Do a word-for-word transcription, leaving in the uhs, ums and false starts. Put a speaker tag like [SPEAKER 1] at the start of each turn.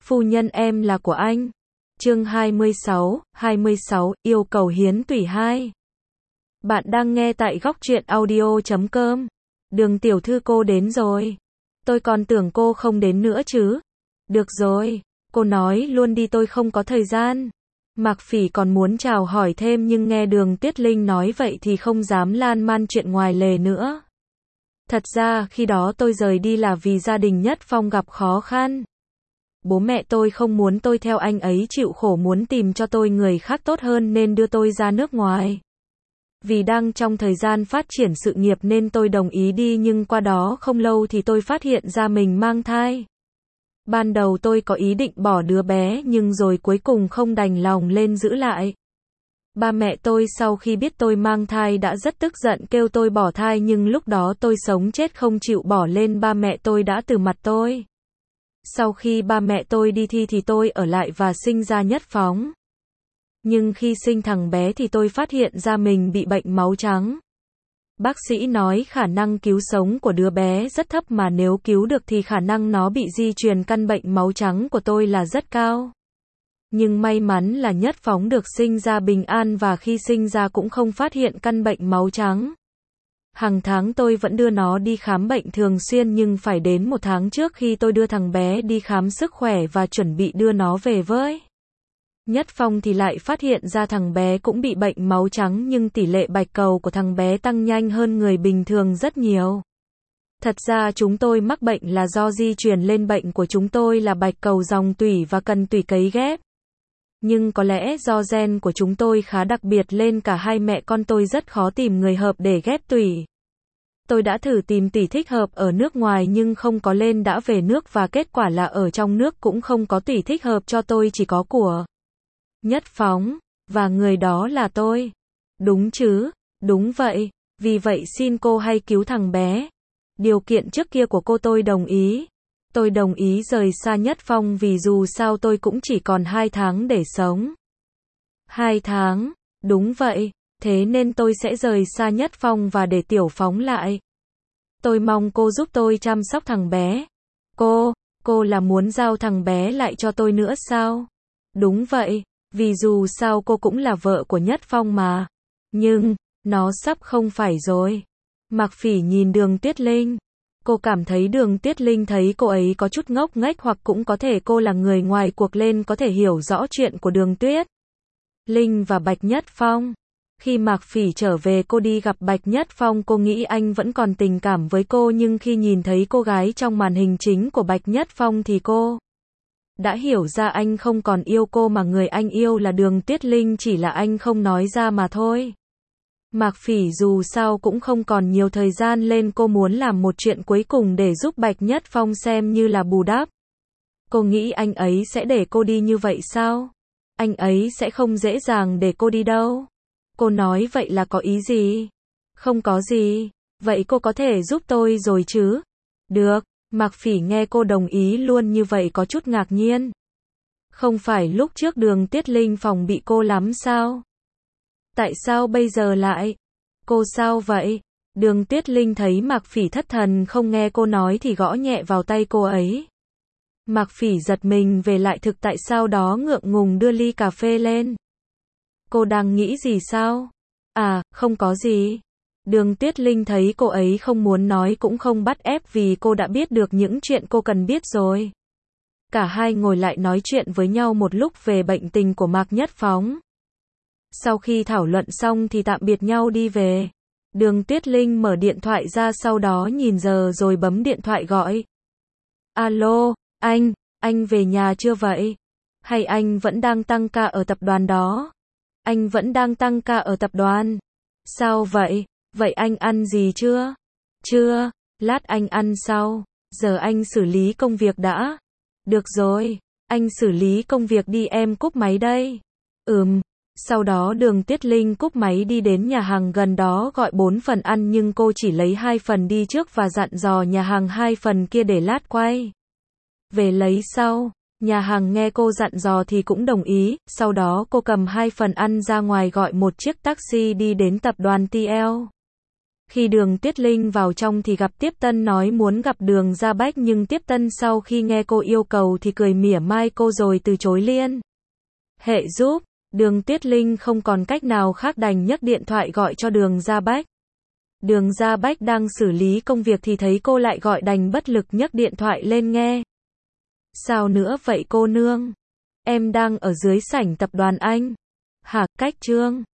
[SPEAKER 1] phu nhân em là của anh. Chương hai mươi sáu, hai mươi sáu, yêu cầu hiến tủy hai. Bạn đang nghe tại góc truyện audio chấm com. Đường tiểu thư cô đến rồi. Tôi còn tưởng cô không đến nữa chứ. Được rồi, cô nói luôn đi, tôi không có thời gian. Mạc Phỉ còn muốn chào hỏi thêm nhưng nghe Đường Tuyết Linh nói vậy thì không dám lan man chuyện ngoài lề nữa. Thật ra khi đó tôi rời đi là vì gia đình Nhất Phong gặp khó khăn. Bố mẹ tôi không muốn tôi theo anh ấy chịu khổ, muốn tìm cho tôi người khác tốt hơn nên đưa tôi ra nước ngoài. Vì đang trong thời gian phát triển sự nghiệp nên tôi đồng ý đi, nhưng qua đó không lâu thì tôi phát hiện ra mình mang thai. Ban đầu tôi có ý định bỏ đứa bé nhưng rồi cuối cùng không đành lòng lên giữ lại. Ba mẹ tôi sau khi biết tôi mang thai đã rất tức giận, kêu tôi bỏ thai, nhưng lúc đó tôi sống chết không chịu bỏ lên ba mẹ tôi đã từ mặt tôi. Sau khi ba mẹ tôi đi thi thì tôi ở lại và sinh ra Nhất Phóng. Nhưng khi sinh thằng bé thì tôi phát hiện ra mình bị bệnh máu trắng. Bác sĩ nói khả năng cứu sống của đứa bé rất thấp, mà nếu cứu được thì khả năng nó bị di truyền căn bệnh máu trắng của tôi là rất cao. Nhưng may mắn là Nhất Phóng được sinh ra bình an và khi sinh ra cũng không phát hiện căn bệnh máu trắng. Hàng tháng tôi vẫn đưa nó đi khám bệnh thường xuyên, nhưng phải đến một tháng trước khi tôi đưa thằng bé đi khám sức khỏe và chuẩn bị đưa nó về với Nhất Phong thì lại phát hiện ra thằng bé cũng bị bệnh máu trắng, nhưng tỷ lệ bạch cầu của thằng bé tăng nhanh hơn người bình thường rất nhiều. Thật ra chúng tôi mắc bệnh là do di truyền lên, bệnh của chúng tôi là bạch cầu dòng tủy và cần tủy cấy ghép. Nhưng có lẽ do gen của chúng tôi khá đặc biệt nên cả hai mẹ con tôi rất khó tìm người hợp để ghép tủy. Tôi đã thử tìm tủy thích hợp ở nước ngoài nhưng không có, lên đã về nước và kết quả là ở trong nước cũng không có tủy thích hợp cho tôi, chỉ có của Nhất Phóng, và người đó là tôi. Đúng chứ? Đúng vậy, vì vậy xin cô hãy cứu thằng bé. Điều kiện trước kia của cô tôi đồng ý. Tôi đồng ý rời xa Nhất Phong vì dù sao tôi cũng chỉ còn hai tháng để sống. Hai tháng? Đúng vậy, thế nên tôi sẽ rời xa Nhất Phong và để Tiểu Phóng lại. Tôi mong cô giúp tôi chăm sóc thằng bé. Cô, cô là muốn giao thằng bé lại cho tôi nữa sao? Đúng vậy, vì dù sao cô cũng là vợ của Nhất Phong mà. Nhưng, nó sắp không phải rồi. Mạc Phỉ nhìn Đường Tuyết Linh. Cô cảm thấy Đường Tuyết Linh thấy cô ấy có chút ngốc nghếch, hoặc cũng có thể cô là người ngoài cuộc lên có thể hiểu rõ chuyện của Đường Tuyết Linh và Bạch Nhất Phong. Khi Mạc Phỉ trở về, cô đi gặp Bạch Nhất Phong, cô nghĩ anh vẫn còn tình cảm với cô, nhưng khi nhìn thấy cô gái trong màn hình chính của Bạch Nhất Phong thì cô đã hiểu ra anh không còn yêu cô, mà người anh yêu là Đường Tuyết Linh, chỉ là anh không nói ra mà thôi. Mạc Phỉ dù sao cũng không còn nhiều thời gian lên, cô muốn làm một chuyện cuối cùng để giúp Bạch Nhất Phong xem như là bù đắp. Cô nghĩ anh ấy sẽ để cô đi như vậy sao? Anh ấy sẽ không dễ dàng để cô đi đâu. Cô nói vậy là có ý gì? Không có gì. Vậy cô có thể giúp tôi rồi chứ? Được. Mạc Phỉ nghe cô đồng ý luôn như vậy có chút ngạc nhiên. Không phải lúc trước Đường Tuyết Linh phòng bị cô lắm sao? Tại sao bây giờ lại? Cô sao vậy? Đường Tuyết Linh thấy Mạc Phỉ thất thần không nghe cô nói thì gõ nhẹ vào tay cô ấy. Mạc Phỉ giật mình về lại thực tại, sau đó ngượng ngùng đưa ly cà phê lên. Cô đang nghĩ gì sao? À, không có gì. Đường Tuyết Linh thấy cô ấy không muốn nói cũng không bắt ép, vì cô đã biết được những chuyện cô cần biết rồi. Cả hai ngồi lại nói chuyện với nhau một lúc về bệnh tình của Mạc Nhất Phóng. Sau khi thảo luận xong thì tạm biệt nhau đi về. Đường Tuyết Linh mở điện thoại ra, sau đó nhìn giờ rồi bấm điện thoại gọi. Alo, anh, anh về nhà chưa vậy? Hay anh vẫn đang tăng ca ở tập đoàn đó? Anh vẫn đang tăng ca ở tập đoàn. Sao vậy? Vậy anh ăn gì chưa? Chưa, lát anh ăn sau. Giờ anh xử lý công việc đã. Được rồi, anh xử lý công việc đi, em cúp máy đây. Ừm. Sau đó Đường Tuyết Linh cúp máy đi đến nhà hàng gần đó gọi bốn phần ăn, nhưng cô chỉ lấy hai phần đi trước và dặn dò nhà hàng hai phần kia để lát quay về lấy sau. Nhà hàng nghe cô dặn dò thì cũng đồng ý, sau đó cô cầm hai phần ăn ra ngoài gọi một chiếc taxi đi đến tập đoàn tê lờ. Khi Đường Tuyết Linh vào trong thì gặp Tiếp Tân nói muốn gặp Đường Gia Bách, nhưng Tiếp Tân sau khi nghe cô yêu cầu thì cười mỉa mai cô rồi từ chối liên hệ giúp. Đường Tuyết Linh không còn cách nào khác đành nhấc điện thoại gọi cho Đường Gia Bách. Đường Gia Bách đang xử lý công việc thì thấy cô lại gọi đành bất lực nhấc điện thoại lên nghe. Sao nữa vậy cô nương? Em đang ở dưới sảnh tập đoàn anh. Hả, cách Trương?